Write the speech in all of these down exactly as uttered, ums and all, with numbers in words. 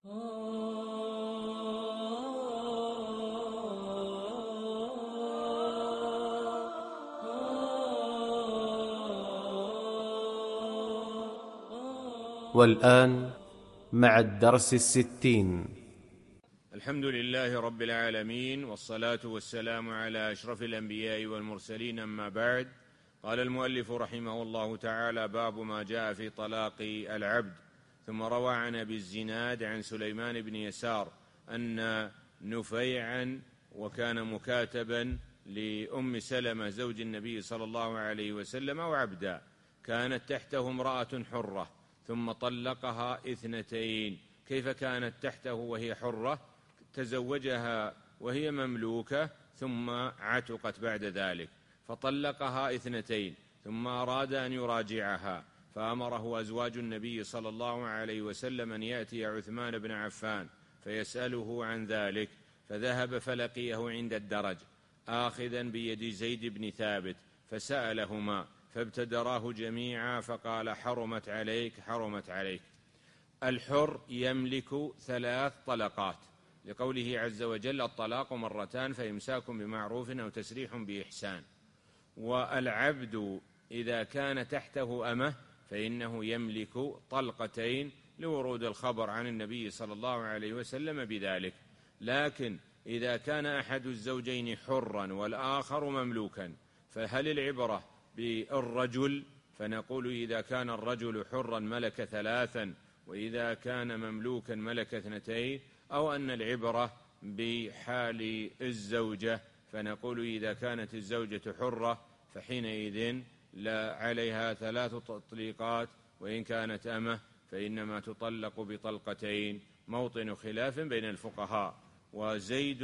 والآن مع الدرس الستين. الحمد لله رب العالمين، والصلاة والسلام على أشرف الأنبياء والمرسلين، أما بعد. قال المؤلف رحمه الله تعالى: باب ما جاء في طلاق العبد. ثم روى عن أبي الزناد عن سليمان بن يسار أن نفيعا، وكان مكاتبا لأم سلمة زوج النبي صلى الله عليه وسلم، وعبدا، كانت تحته امرأة حرة ثم طلقها اثنتين. كيف كانت تحته وهي حرة؟ تزوجها وهي مملوكة ثم عتقت بعد ذلك، فطلقها اثنتين، ثم أراد أن يراجعها، فأمره أزواج النبي صلى الله عليه وسلم أن يأتي عثمان بن عفان فيسأله عن ذلك، فذهب فلقيه عند الدرج آخذا بيد زيد بن ثابت، فسألهما فابتدراه جميعا، فقال: حرمت عليك حرمت عليك. الحر يملك ثلاث طلقات، لقوله عز وجل: الطلاق مرتان فإمساك بمعروف أو تسريح بإحسان. والعبد إذا كان تحته أمة فإنه يملك طلقتين، لورود الخبر عن النبي صلى الله عليه وسلم بذلك. لكن إذا كان أحد الزوجين حرا والآخر مملوكا، فهل العبرة بالرجل؟ فنقول: إذا كان الرجل حرا ملك ثلاثا، وإذا كان مملوكا ملك اثنتين، أو أن العبرة بحال الزوجة، فنقول: إذا كانت الزوجة حرة فحينئذ لا عليها ثلاث تطليقات، وإن كانت أمة فإنما تطلق بطلقتين. موطن خلاف بين الفقهاء، وزيد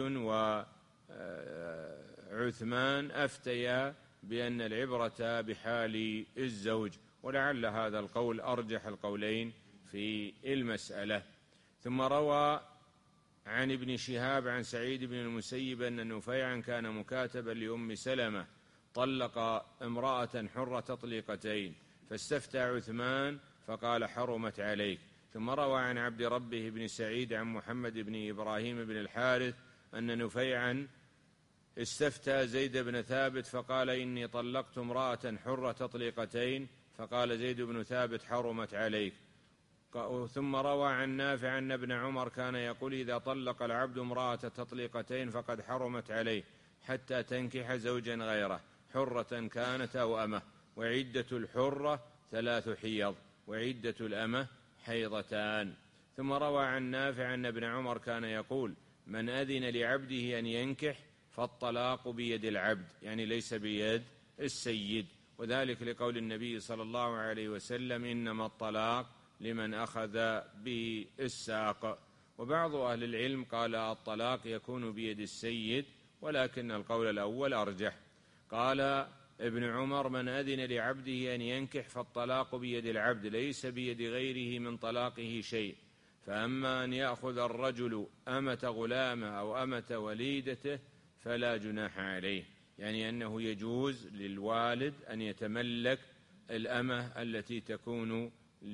وعثمان أفتيا بأن العبرة بحال الزوج، ولعل هذا القول أرجح القولين في المسألة. ثم روى عن ابن شهاب عن سعيد بن المسيب أن نفيعا كان مكاتبا لأم سلمة، طلق امرأة حرة تطليقتين، فاستفتى عثمان فقال: حرمت عليك. ثم روى عن عبد ربه بن سعيد عن محمد بن إبراهيم بن الحارث أن نفيعا استفتى زيد بن ثابت فقال: إني طلقت امرأة حرة تطليقتين، فقال زيد بن ثابت: حرمت عليك. ثم روى عن نافع أن ابن عمر كان يقول: إذا طلق العبد امرأة تطليقتين فقد حرمت عليه حتى تنكح زوجا غيره، حرة كانت أو أمة، وعدة الحرة ثلاث حيض، وعدة الأمة حيضتان. ثم روى عن نافع أن ابن عمر كان يقول: من أذن لعبده أن ينكح فالطلاق بيد العبد، يعني ليس بيد السيد، وذلك لقول النبي صلى الله عليه وسلم: إنما الطلاق لمن أخذ بالساق. وبعض أهل العلم قال: الطلاق يكون بيد السيد، ولكن القول الأول أرجح. قال ابن عمر: من أذن لعبده أن ينكح فالطلاق بيد العبد، ليس بيد غيره من طلاقه شيء. فأما أن يأخذ الرجل أمة غلامه أو أمة وليدته فلا جناح عليه، يعني أنه يجوز للوالد أن يتملك الأمة التي تكون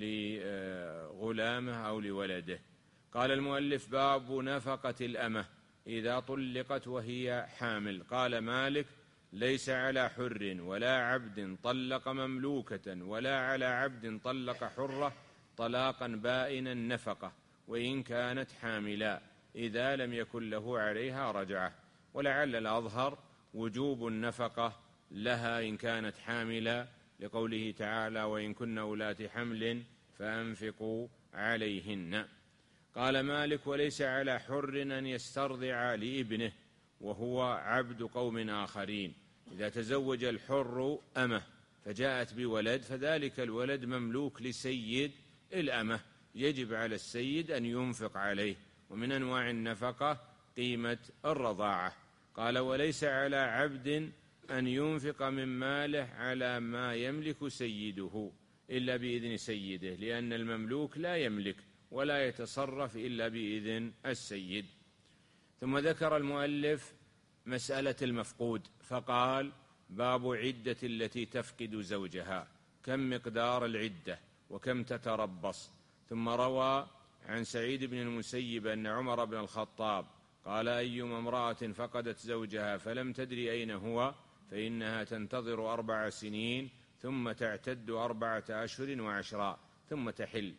لغلامه أو لولده. قال المؤلف: باب نفقة الأمة إذا طلقت وهي حامل. قال مالك: ليس على حر ولا عبد طلق مملوكة ولا على عبد طلق حرة طلاقا بائنا نفقة، وإن كانت حاملا، إذا لم يكن له عليها رجعة. ولعل الأظهر وجوب النفقة لها إن كانت حاملا، لقوله تعالى: وإن كن أولات حمل فأنفقوا عليهن. قال مالك: وليس على حر أن يسترضع لابنه وهو عبد قوم آخرين. إذا تزوج الحر أمه فجاءت بولد، فذلك الولد مملوك لسيد الأمة، يجب على السيد أن ينفق عليه، ومن أنواع النفقة قيمة الرضاعة. قال: وليس على عبد أن ينفق من ماله على ما يملك سيده إلا بإذن سيده، لأن المملوك لا يملك ولا يتصرف إلا بإذن السيد. ثم ذكر المؤلف مسألة المفقود، فقال: باب عدة التي تفقد زوجها، كم مقدار العدة وكم تتربص. ثم روى عن سعيد بن المسيب أن عمر بن الخطاب قال: أيما امرأة فقدت زوجها فلم تدري أين هو فإنها تنتظر أربع سنين ثم تعتد أربعة أشهر وعشرا ثم تحل.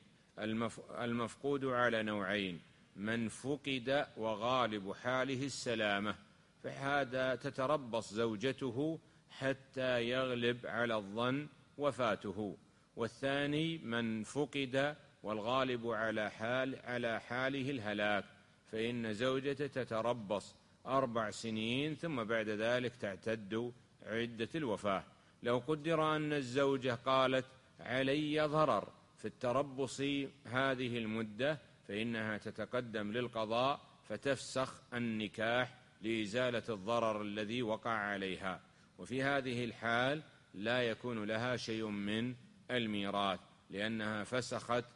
المفقود على نوعين: من فقد وغالب حاله السلامة، فهذا تتربص زوجته حتى يغلب على الظن وفاته. والثاني من فقد والغالب على حال على حاله الهلاك، فإن زوجته تتربص أربع سنين ثم بعد ذلك تعتد عدة الوفاة. لو قدر أن الزوجة قالت: علي ضرر في التربص هذه المدة، فإنها تتقدم للقضاء فتفسخ النكاح لإزالة الضرر الذي وقع عليها، وفي هذه الحال لا يكون لها شيء من الميراث، لأنها فسخت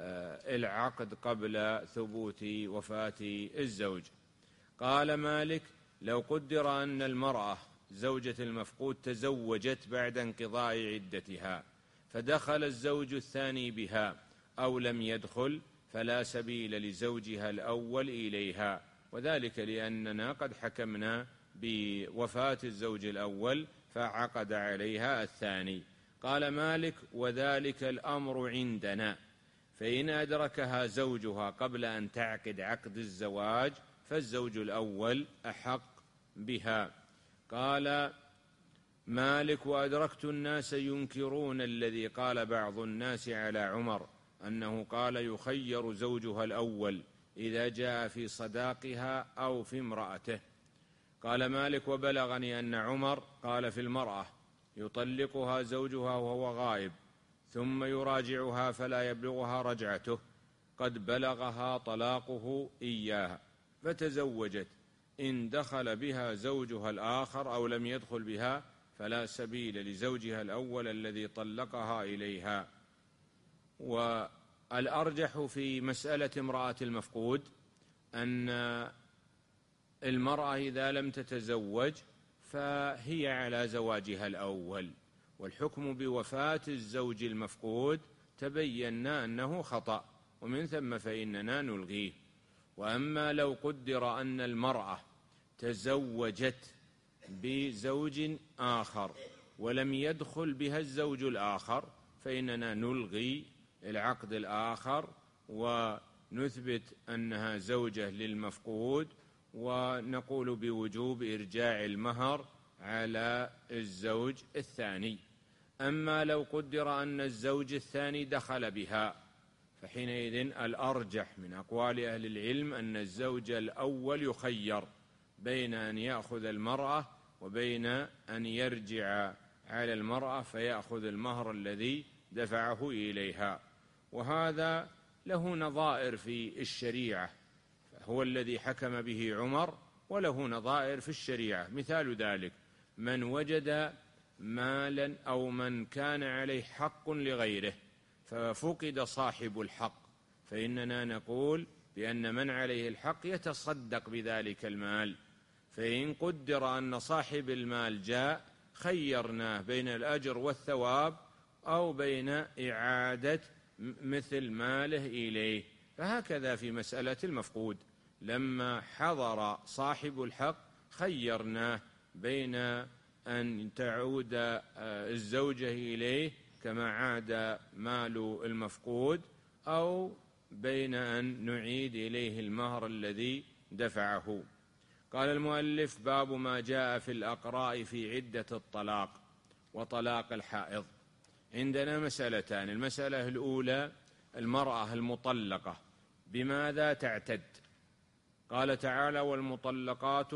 العقد قبل ثبوت وفاة الزوج. قال مالك: لو قدر أن المرأة زوجة المفقود تزوجت بعد انقضاء عدتها فدخل الزوج الثاني بها أو لم يدخل، فلا سبيل لزوجها الأول إليها، وذلك لأننا قد حكمنا بوفاة الزوج الأول فعقد عليها الثاني. قال مالك: وذلك الأمر عندنا، فإن أدركها زوجها قبل أن تعقد عقد الزواج فالزوج الأول أحق بها. قال مالك: وأدركت الناس ينكرون الذي قال بعض الناس على عمر أنه قال يخير زوجها الأول إذا جاء في صداقها أو في امرأته. قال مالك: وبلغني أن عمر قال في المرأة يطلقها زوجها وهو غائب ثم يراجعها فلا يبلغها رجعته، قد بلغها طلاقه إياها فتزوجت، إن دخل بها زوجها الآخر أو لم يدخل بها فلا سبيل لزوجها الأول الذي طلقها إليها. والأرجح في مسألة امرأة المفقود أن المرأة إذا لم تتزوج فهي على زواجها الأول، والحكم بوفاة الزوج المفقود تبينا أنه خطأ، ومن ثم فإننا نلغيه. وأما لو قدر أن المرأة تزوجت بزوج آخر ولم يدخل بها الزوج الآخر فإننا نلغي العقد الآخر ونثبت أنها زوجة للمفقود، ونقول بوجوب إرجاع المهر على الزوج الثاني. أما لو قدر أن الزوج الثاني دخل بها فحينئذ الأرجح من أقوال أهل العلم أن الزوج الأول يخير بين أن يأخذ المرأة وبين أن يرجع على المرأة فيأخذ المهر الذي دفعه إليها. وهذا له نظائر في الشريعة، هو الذي حكم به عمر، وله نظائر في الشريعة. مثال ذلك: من وجد مالا أو من كان عليه حق لغيره ففقد صاحب الحق، فإننا نقول بأن من عليه الحق يتصدق بذلك المال، فإن قدر أن صاحب المال جاء خيرناه بين الأجر والثواب أو بين إعادة مثل ماله إليه. فهكذا في مسألة المفقود، لما حضر صاحب الحق خيرناه بين أن تعود الزوجة إليه كما عاد مال المفقود أو بين أن نعيد إليه المهر الذي دفعه. قال المؤلف: باب ما جاء في الأقراء في عدة الطلاق وطلاق الحائض. عندنا مسألتان: المسألة الأولى المرأة المطلقة بماذا تعتد؟ قال تعالى: والمطلقات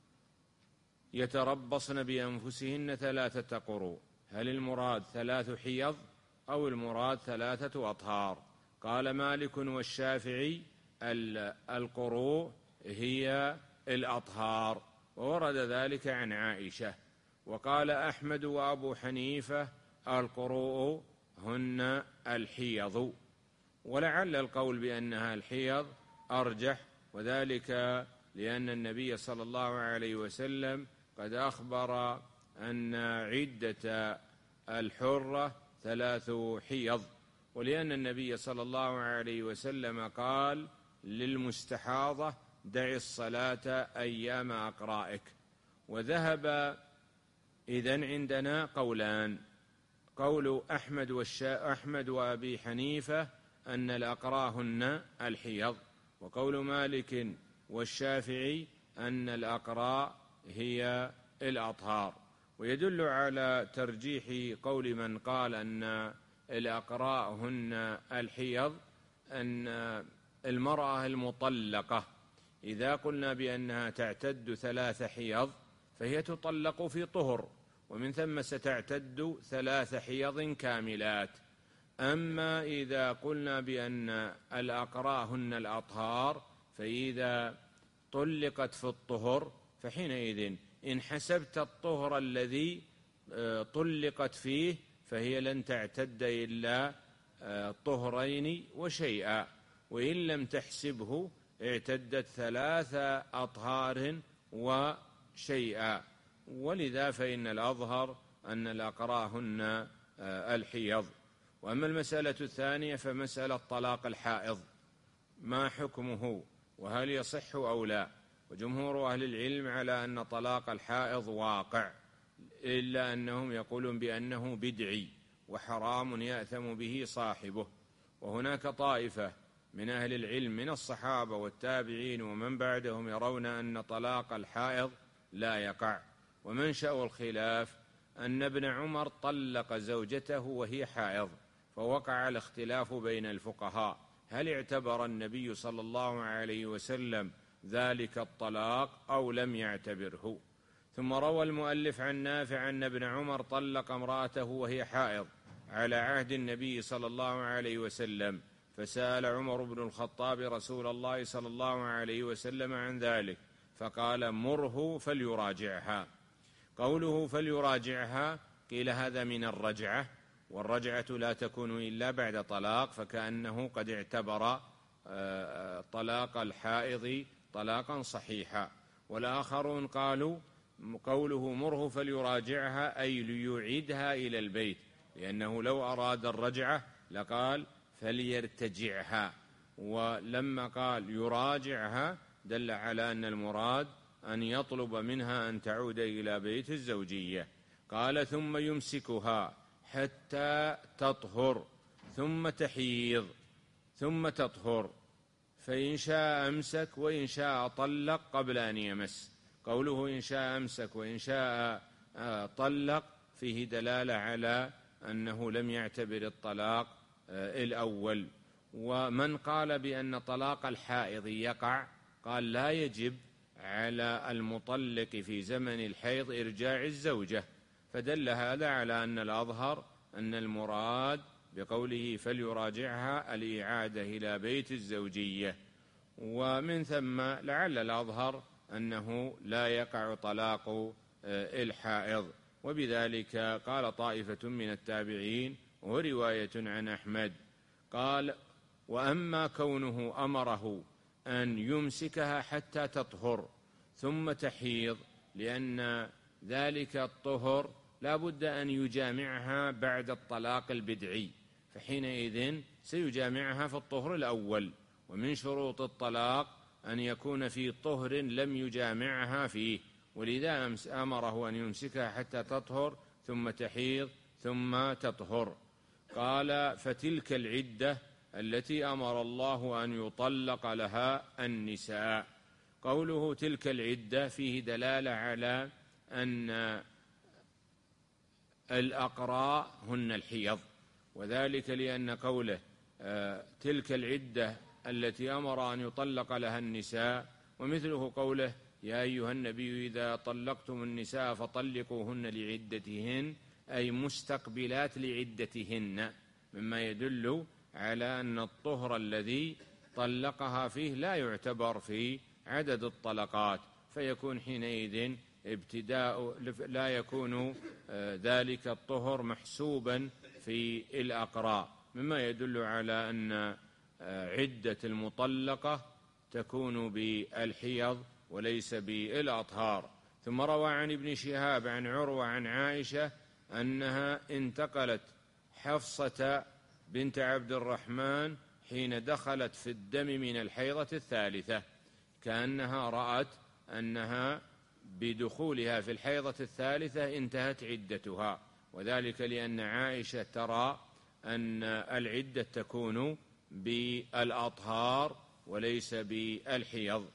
يتربصن بأنفسهن ثلاثة قروء. هل المراد ثلاث حيض أو المراد ثلاثة أطهار؟ قال مالك والشافعي: القروء هي الأطهار، وورد ذلك عن عائشة. وقال أحمد وأبو حنيفة: القروء هن الحيض. ولعل القول بأنها الحيض أرجح، وذلك لأن النبي صلى الله عليه وسلم قد أخبر أن عدة الحرة ثلاث حيض، ولأن النبي صلى الله عليه وسلم قال للمستحاضة دع الصلاة أيام أقرائك. وذهب إذن عندنا قولان: قول أحمد, والشا... أحمد وأبي حنيفة أن الأقراء هن الحيض، وقول مالك والشافعي أن الأقراء هي الأطهار. ويدل على ترجيح قول من قال أن الأقراء هن الحيض أن المرأة المطلقة إذا قلنا بأنها تعتد ثلاث حيض فهي تطلق في طهر، ومن ثم ستعتد ثلاث حيض كاملات. أما إذا قلنا بأن الأقراء هن الأطهار فإذا طلقت في الطهر فحينئذ إن حسبت الطهر الذي طلقت فيه فهي لن تعتد إلا طهرين وشيئا، وإن لم تحسبه اعتدت ثلاث أطهار وشيئا. ولذا فإن الأظهر أن الأقراء هن الحيض. وأما المسألة الثانية فمسألة طلاق الحائض، ما حكمه وهل يصح أو لا؟ وجمهور أهل العلم على أن طلاق الحائض واقع، إلا أنهم يقولون بأنه بدعي وحرام يأثم به صاحبه. وهناك طائفة من أهل العلم من الصحابة والتابعين ومن بعدهم يرون أن طلاق الحائض لا يقع. ومنشأ الخلاف أن ابن عمر طلق زوجته وهي حائض، فوقع الاختلاف بين الفقهاء هل اعتبر النبي صلى الله عليه وسلم ذلك الطلاق أو لم يعتبره. ثم روى المؤلف عن نافع أن ابن عمر طلق امرأته وهي حائض على عهد النبي صلى الله عليه وسلم، فسأل عمر بن الخطاب رسول الله صلى الله عليه وسلم عن ذلك فقال مره فليراجعها. قوله فليراجعها قيل هذا من الرجعة، والرجعة لا تكون إلا بعد طلاق، فكأنه قد اعتبر طلاق الحائض طلاقا صحيحا. والآخرون قالوا قوله مره فليراجعها أي ليعيدها إلى البيت، لأنه لو أراد الرجعة لقال فليرتجعها، ولما قال يراجعها دل على أن المراد أن يطلب منها أن تعود إلى بيت الزوجية. قال ثم يمسكها حتى تطهر ثم تحيض ثم تطهر، فإن شاء أمسك وإن شاء طلق قبل أن يمس. قوله إن شاء أمسك وإن شاء طلق فيه دلالة على أنه لم يعتبر الطلاق الأول. ومن قال بأن طلاق الحائض يقع قال لا يجب على المطلق في زمن الحيض إرجاع الزوجة، فدل هذا على أن الأظهر أن المراد بقوله فليراجعها الإعادة إلى بيت الزوجية. ومن ثم لعل الأظهر أنه لا يقع طلاق الحائض. وبذلك قال طائفة من التابعين ورواية عن أحمد قال وأما كونه أمره أن يمسكها حتى تطهر ثم تحيض لأن ذلك الطهر لا بد أن يجامعها بعد الطلاق البدعي، فحينئذ سيجامعها في الطهر الأول، ومن شروط الطلاق أن يكون في طهر لم يجامعها فيه، ولذا أمره أن يمسكها حتى تطهر ثم تحيض ثم تطهر. قال فتلك العدة التي أمر الله أن يطلق لها النساء. قوله تلك العدة فيه دلالة على أن الأقراء هن الحيض، وذلك لأن قوله تلك العدة التي أمر أن يطلق لها النساء، ومثله قوله يا أيها النبي إذا طلقتم النساء فطلقوهن لعدتهن أي مستقبلات لعدتهن، مما يدل على أن الطهر الذي طلقها فيه لا يعتبر في عدد الطلقات، فيكون حينئذ ابتداء لا يكون ذلك الطهر محسوبا في الأقراء، مما يدل على أن عدة المطلقة تكون بالحيض وليس بالأطهار. ثم روى عن ابن شهاب عن عروة عن عائشة أنها انتقلت حفصة بنت عبد الرحمن حين دخلت في الدم من الحيضة الثالثة، كأنها رأت أنها بدخولها في الحيضة الثالثة انتهت عدتها، وذلك لأن عائشة ترى أن العدة تكون بالأطهار وليس بالحيض.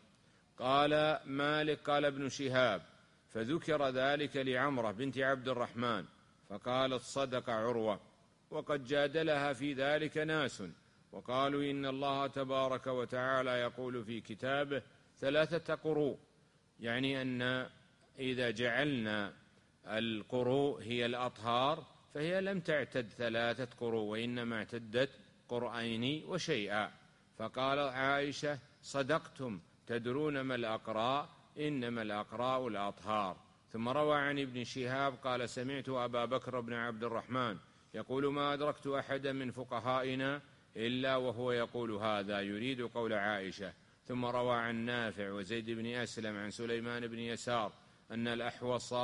قال مالك قال ابن شهاب: فذكر ذلك لعمرة بنت عبد الرحمن فقالت: صدق عروة. وقد جادلها في ذلك ناس وقالوا: إن الله تبارك وتعالى يقول في كتابه ثلاثة قروء، يعني أن إذا جعلنا القروء هي الأطهار فهي لم تعتد ثلاثة قروء وإنما اعتدت قرآين وشيئا. فقال عائشة: صدقتم، تدرون ما الأقراء، إنما الأقراء الأطهار. ثم روى عن ابن شهاب قال: سمعت أبا بكر بن عبد الرحمن يقول: ما أدركت أحدا من فقهائنا إلا وهو يقول هذا، يريد قول عائشة. ثم روى عن نافع وزيد بن أسلم عن سليمان بن يسار أن الأحوص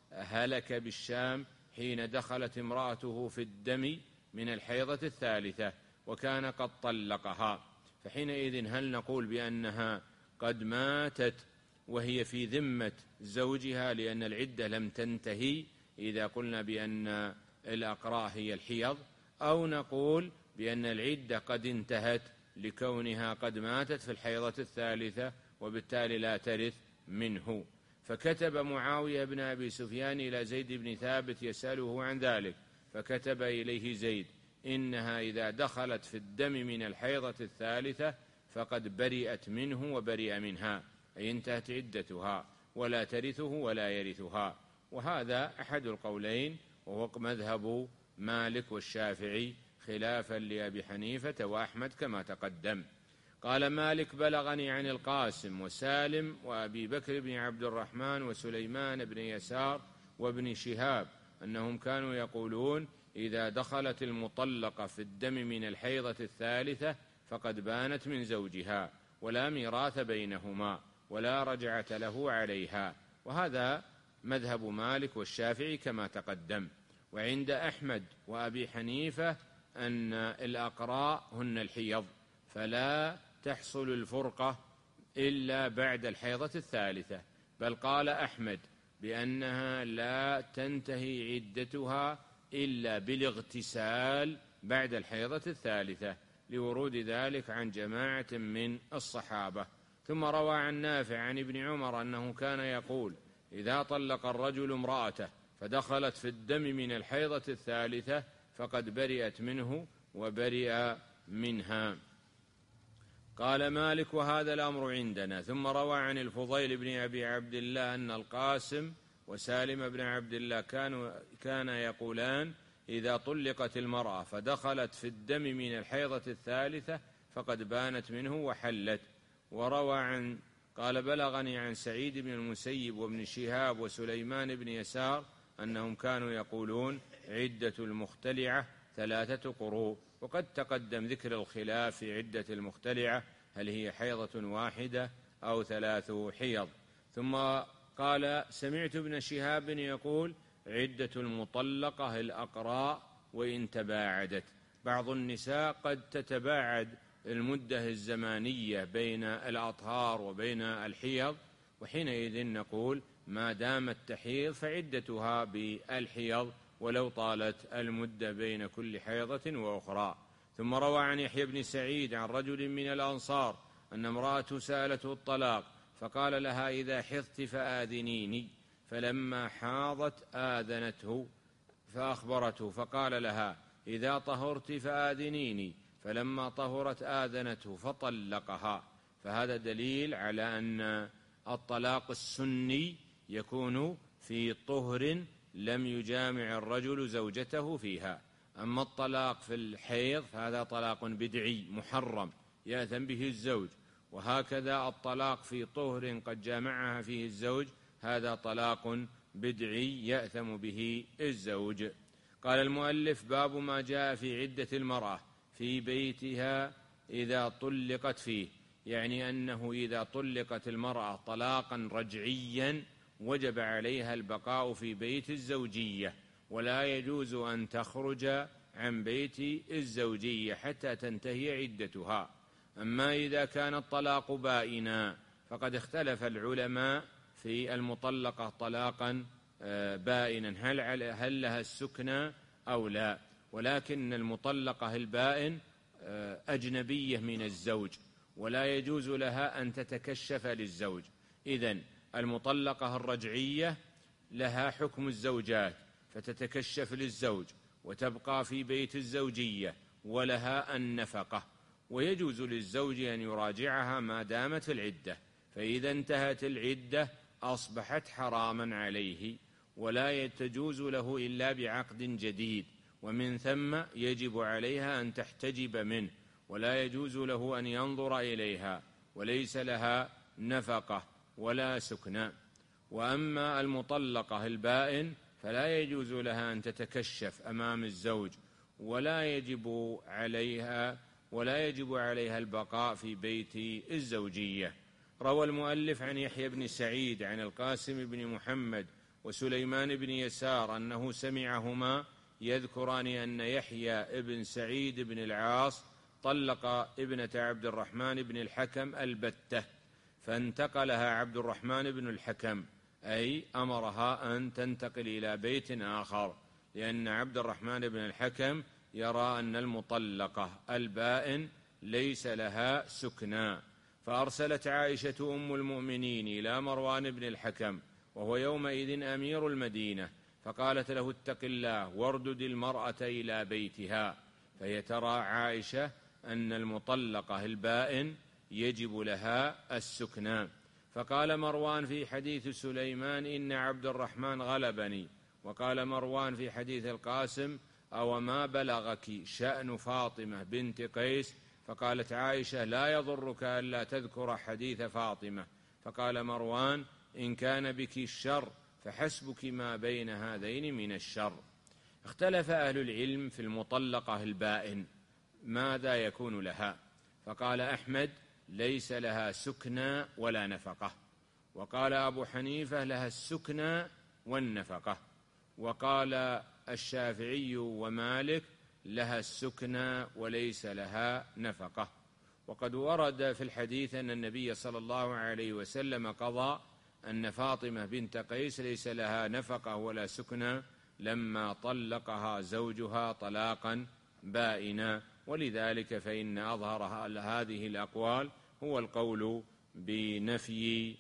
هلك بالشام حين دخلت امرأته في الدم من الحيضة الثالثة وكان قد طلقها، فحينئذ هل نقول بأنها قد ماتت وهي في ذمة زوجها لأن العدة لم تنتهي إذا قلنا بأن الأقراء هي الحيض، أو نقول بأن العدة قد انتهت لكونها قد ماتت في الحيضة الثالثة وبالتالي لا ترث منه؟ فكتب معاوية بن أبي سفيان إلى زيد بن ثابت يسأله عن ذلك، فكتب إليه زيد: إنها إذا دخلت في الدم من الحيضة الثالثة فقد برئت منه وبرئ منها، أي انتهت عدتها ولا ترثه ولا يرثها. وهذا أحد القولين وهو مذهب مالك والشافعي خلافا لأبي حنيفة وأحمد كما تقدم. قال مالك: بلغني عن القاسم وسالم وأبي بكر بن عبد الرحمن وسليمان بن يسار وابن شهاب أنهم كانوا يقولون: إذا دخلت المطلقة في الدم من الحيضة الثالثة فقد بانت من زوجها ولا ميراث بينهما ولا رجعة له عليها. وهذا مذهب مالك والشافعي كما تقدم. وعند أحمد وأبي حنيفة أن الأقراء هن الحيض، فلا تحصل الفرقة إلا بعد الحيضة الثالثة، بل قال أحمد بأنها لا تنتهي عدتها إلا بالاغتسال بعد الحيضة الثالثة لورود ذلك عن جماعة من الصحابة. ثم روى عن نافع عن ابن عمر أنه كان يقول: إذا طلق الرجل امرأته فدخلت في الدم من الحيضة الثالثة فقد برئت منه وبرئ منها. قال مالك: وهذا الأمر عندنا. ثم روى عن الفضيل بن أبي عبد الله أن القاسم وسالم بن عبد الله كانوا كان يقولان: إذا طلقت المرأة فدخلت في الدم من الحيضة الثالثة فقد بانت منه وحلت. وروى عن قال: بلغني عن سعيد بن المسيب وابن شهاب وسليمان بن يسار أنهم كانوا يقولون: عدة المختلعة ثلاثة قروء. وقد تقدم ذكر الخلاف في عدة المختلعة، هل هي حيضة واحدة أو ثلاث حيض. ثم قال: سمعت ابن شهاب يقول: عدة المطلقة الأقراء وإن تباعدت. بعض النساء قد تتباعد المدة الزمانية بين الأطهار وبين الحيض، وحينئذ نقول ما دامت تحيض فعدتها بالحيض ولو طالت المدة بين كل حيضة وأخرى. ثم روى عن يحيى بن سعيد عن رجل من الأنصار أن امرأة سألته الطلاق فقال لها: إذا حضت فآذنيني، فلما حاضت آذنته فأخبرته فقال لها: إذا طهرت فآذنيني، فلما طهرت آذنته فطلقها. فهذا دليل على أن الطلاق السني يكون في طهر لم يجامع الرجل زوجته فيها. أما الطلاق في الحيض فهذا طلاق بدعي محرم يأثم به الزوج، وهكذا الطلاق في طهر قد جامعها فيه الزوج هذا طلاق بدعي يأثم به الزوج. قال المؤلف: باب ما جاء في عدة المرأة في بيتها إذا طلقت فيه، يعني أنه إذا طلقت المرأة طلاقا رجعيا وجب عليها البقاء في بيت الزوجية ولا يجوز أن تخرج عن بيت الزوجية حتى تنتهي عدتها. أما إذا كان الطلاق بائنا فقد اختلف العلماء في المطلقة طلاقا بائنا هل هل لها السكنى أو لا، ولكن المطلقة البائن أجنبية من الزوج ولا يجوز لها أن تتكشف للزوج. إذن المطلقة الرجعية لها حكم الزوجات فتتكشف للزوج وتبقى في بيت الزوجية ولها النفقة، ويجوز للزوج أن يراجعها ما دامت العدة، فإذا انتهت العدة أصبحت حراما عليه ولا تجوز له إلا بعقد جديد، ومن ثم يجب عليها أن تحتجب منه ولا يجوز له أن ينظر إليها، وليس لها نفقة ولا سكنى. وأما المطلقة البائن فلا يجوز لها أن تتكشف أمام الزوج ولا يجب عليها ولا يجب عليها البقاء في بيت الزوجية. روى المؤلف عن يحيى بن سعيد عن القاسم بن محمد وسليمان بن يسار أنه سمعهما يذكران أن يحيى بن سعيد بن العاص طلق ابنة عبد الرحمن بن الحكم البتة، فانتقلها عبد الرحمن بن الحكم، أي أمرها أن تنتقل إلى بيت آخر، لأن عبد الرحمن بن الحكم يرى أن المطلقة البائن ليس لها سكنى. فأرسلت عائشة أم المؤمنين إلى مروان بن الحكم وهو يومئذ أمير المدينة، فقالت له: اتق الله واردد المرأة إلى بيتها. فهي ترى عائشة أن المطلقة البائن يجب لها السكنى. فقال مروان في حديث سليمان: إن عبد الرحمن غلبني. وقال مروان في حديث القاسم: أو ما بلغك شأن فاطمة بنت قيس؟ فقالت عائشة: لا يضرك ألا تذكر حديث فاطمة. فقال مروان: إن كان بك الشر فحسبك ما بين هذين من الشر. اختلف أهل العلم في المطلقة البائن ماذا يكون لها، فقال أحمد: ليس لها سكنى ولا نفقة. وقال أبو حنيفة: لها السكنى والنفقة. وقال الشافعي ومالك: لها السكنى وليس لها نفقة. وقد ورد في الحديث أن النبي صلى الله عليه وسلم قضى أن فاطمة بنت قيس ليس لها نفقة ولا سكنى لما طلقها زوجها طلاقا بائنا، ولذلك فإن أظهر هذه الأقوال هو القول بنفي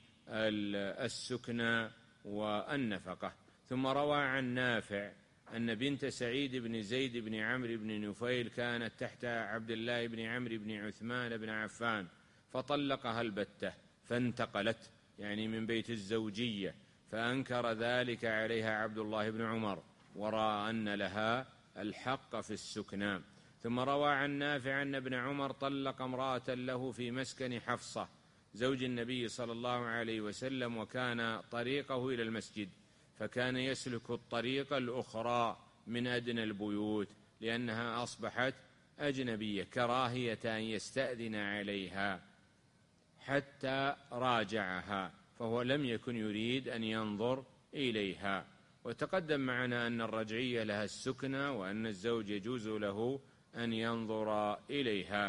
السكنى والنفقة. ثم روى عن نافع أن بنت سعيد بن زيد بن عمرو بن نفيل كانت تحت عبد الله بن عمرو بن عثمان بن عفان فطلقها البتة فانتقلت، يعني من بيت الزوجية، فأنكر ذلك عليها عبد الله بن عمر ورأى أن لها الحق في السكنى. ثم روى عن نافع أن ابن عمر طلق امرأة له في مسكن حفصة زوج النبي صلى الله عليه وسلم، وكان طريقه إلى المسجد، فكان يسلك الطريق الأخرى من أدنى البيوت لأنها أصبحت أجنبية، كراهية أن يستأذن عليها حتى راجعها، فهو لم يكن يريد أن ينظر إليها. وتقدم معنا أن الرجعية لها السكنى وأن الزوج يجوز له أن ينظر إليها.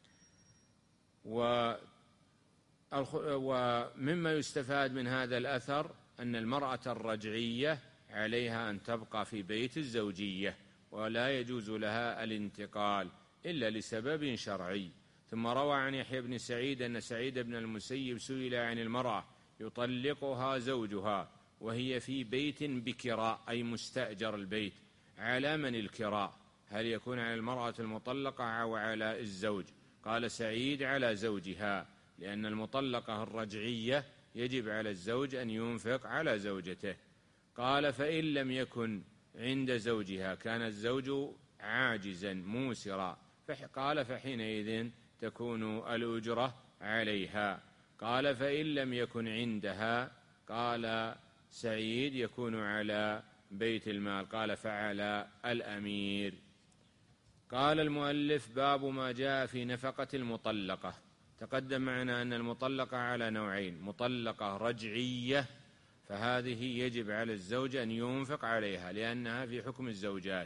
ومما يستفاد من هذا الأثر أن المرأة الرجعية عليها أن تبقى في بيت الزوجية ولا يجوز لها الانتقال إلا لسبب شرعي. ثم روى عن يحيى بن سعيد أن سعيد بن المسيب سئل عن المرأة يطلقها زوجها وهي في بيت بكراء، أي مستأجر البيت، على من الكراء؟ هل يكون على المرأة المطلقة أو على الزوج؟ قال سعيد: على زوجها، لأن المطلقة الرجعية يجب على الزوج أن ينفق على زوجته. قال: فإن لم يكن عند زوجها، كان الزوج عاجزا موسرا، قال: فحينئذ تكون الأجرة عليها. قال: فإن لم يكن عندها، قال سعيد: يكون على بيت المال، قال: فعلى الأمير. قال المؤلف: باب ما جاء في نفقة المطلقة. تقدم معنا أن المطلقة على نوعين: مطلقة رجعية، فهذه يجب على الزوج أن ينفق عليها لأنها في حكم الزوجات،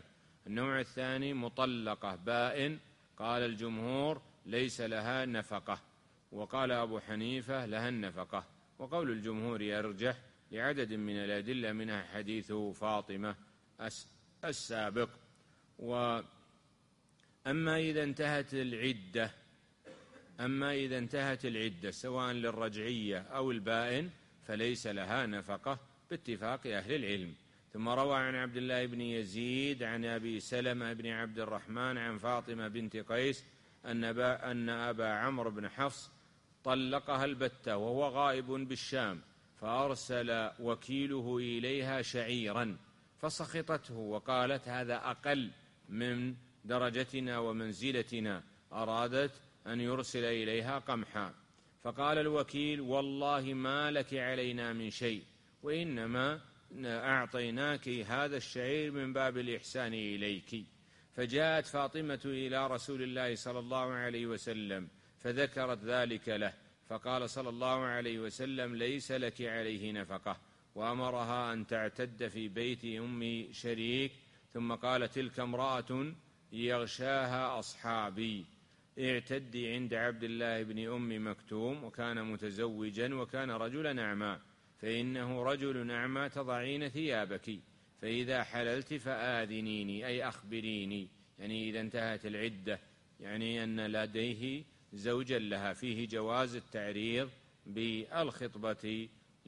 النوع الثاني مطلقة بائن، قال الجمهور ليس لها نفقة، وقال أبو حنيفة لها النفقة، وقول الجمهور يرجح لعدد من الأدلة منها حديث فاطمة السابق. وأما إذا انتهت العدة أما إذا انتهت العدة سواء للرجعية أو البائن فليس لها نفقة باتفاق أهل العلم. ثم روى عن عبد الله بن يزيد عن أبي سلمة بن عبد الرحمن عن فاطمة بنت قيس أن أبا, أن أبا عمرو بن حفص طلقها البتة وهو غائب بالشام، فأرسل وكيله إليها شعيرا فسخطته وقالت هذا أقل من درجتنا ومنزلتنا، أرادت أن يرسل إليها قمحا، فقال الوكيل والله ما لك علينا من شيء، وإنما أعطيناك هذا الشعير من باب الإحسان إليك. فجاءت فاطمة إلى رسول الله صلى الله عليه وسلم فذكرت ذلك له، فقال صلى الله عليه وسلم ليس لك عليه نفقة، وأمرها أن تعتد في بيت أم شريك. ثم قال تلك امرأة يغشاها أصحابي، اعتدي عند عبد الله بن أم مكتوم، وكان متزوجا وكان رجلا أعمى، فإنه رجل أعمى تضعين ثيابك، فإذا حللت فآذنيني أي أخبريني، يعني إذا انتهت العدة، يعني أن لديه زوجا لها، فيه جواز التعريض بالخطبة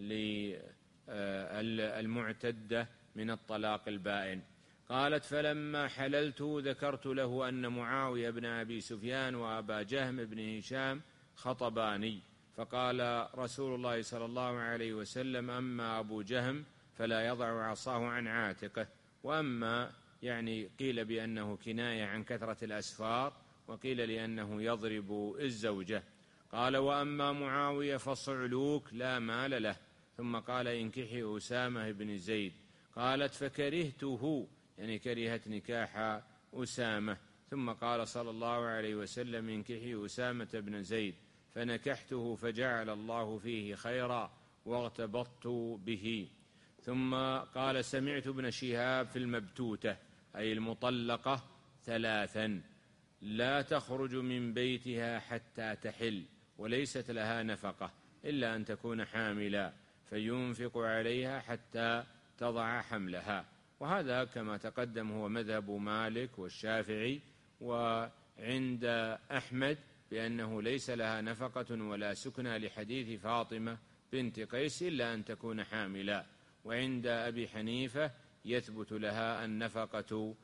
للمعتدة من الطلاق البائن. قالت فلما حللت ذكرت له أن معاوية بن أبي سفيان وأبا جهم بن هشام خطباني، فقال رسول الله صلى الله عليه وسلم أما أبو جهم فلا يضع عصاه عن عاتقه، وأما يعني قيل بأنه كناية عن كثرة الأسفار، وقيل لأنه يضرب الزوجة. قال وأما معاوية فصعلوك لا مال له. ثم قال انكحي أسامة بن زيد. قالت فكرهته، يعني كرهت نكاح أسامة. ثم قال صلى الله عليه وسلم انكحي أسامة بن زيد، فنكحته فجعل الله فيه خيرا واغتبطت به. ثم قال سمعت ابن شهاب في المبتوتة أي المطلقة ثلاثا لا تخرج من بيتها حتى تحل، وليست لها نفقة إلا أن تكون حاملا، فينفق عليها حتى تضع حملها. وهذا كما تقدم هو مذهب مالك والشافعي، وعند أحمد بأنه ليس لها نفقة ولا سكنى لحديث فاطمة بنت قيس إلا أن تكون حاملا. وعند أبي حنيفة يثبت لها النفقة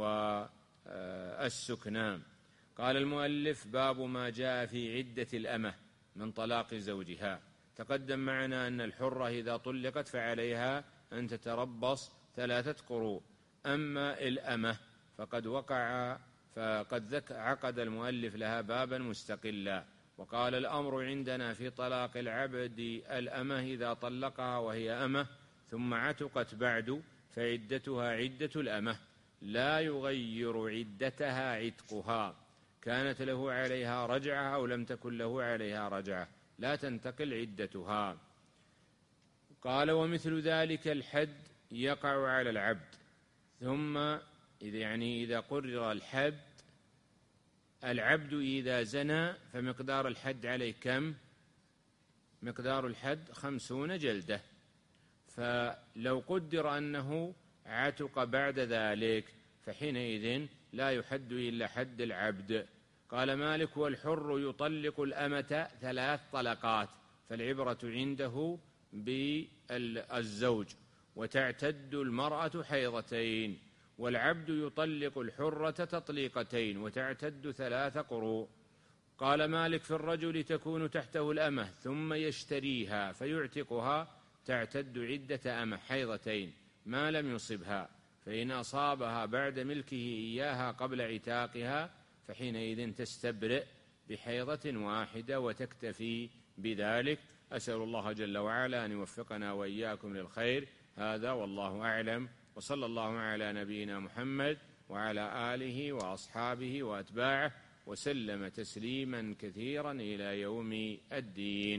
والسكنى. قال المؤلف باب ما جاء في عدة الأمة من طلاق زوجها. تقدم معنا أن الحرة إذا طلقت فعليها أن تتربص ثلاثة قروء. أما الأمة فقد وقع فقد عقد المؤلف لها بابا مستقلا، وقال الأمر عندنا في طلاق العبد الأمة إذا طلقها وهي أمة ثم عتقت بعد فعدتها عدة الأمة، لا يغير عدتها عتقها، كانت له عليها رجعة أو لم تكن له عليها رجعة، لا تنتقل عدتها. قال ومثل ذلك الحد يقع على العبد. ثم إذا يعني إذا قرر الحد، العبد إذا زنى فمقدار الحد عليه كم؟ مقدار الحد خمسون جلدة. فلو قدر أنه عتق بعد ذلك فحينئذ لا يحد إلا حد العبد. قال مالك والحر يطلق الأمة ثلاث طلقات، فالعبرة عنده بالزوج، وتعتد المرأة حيضتين، والعبد يطلق الحرة تطليقتين وتعتد ثلاث قروء. قال مالك في الرجل تكون تحته الأمة ثم يشتريها فيعتقها تعتد عدة أمة حيضتين ما لم يصبها، فإن أصابها بعد ملكه إياها قبل عتاقها فحينئذ تستبرئ بحيضة واحدة وتكتفي بذلك. أسأل الله جل وعلا أن يوفقنا وإياكم للخير. هذا والله أعلم، وصلى الله على نبينا محمد وعلى آله وأصحابه وأتباعه وسلم تسليما كثيرا إلى يوم الدين.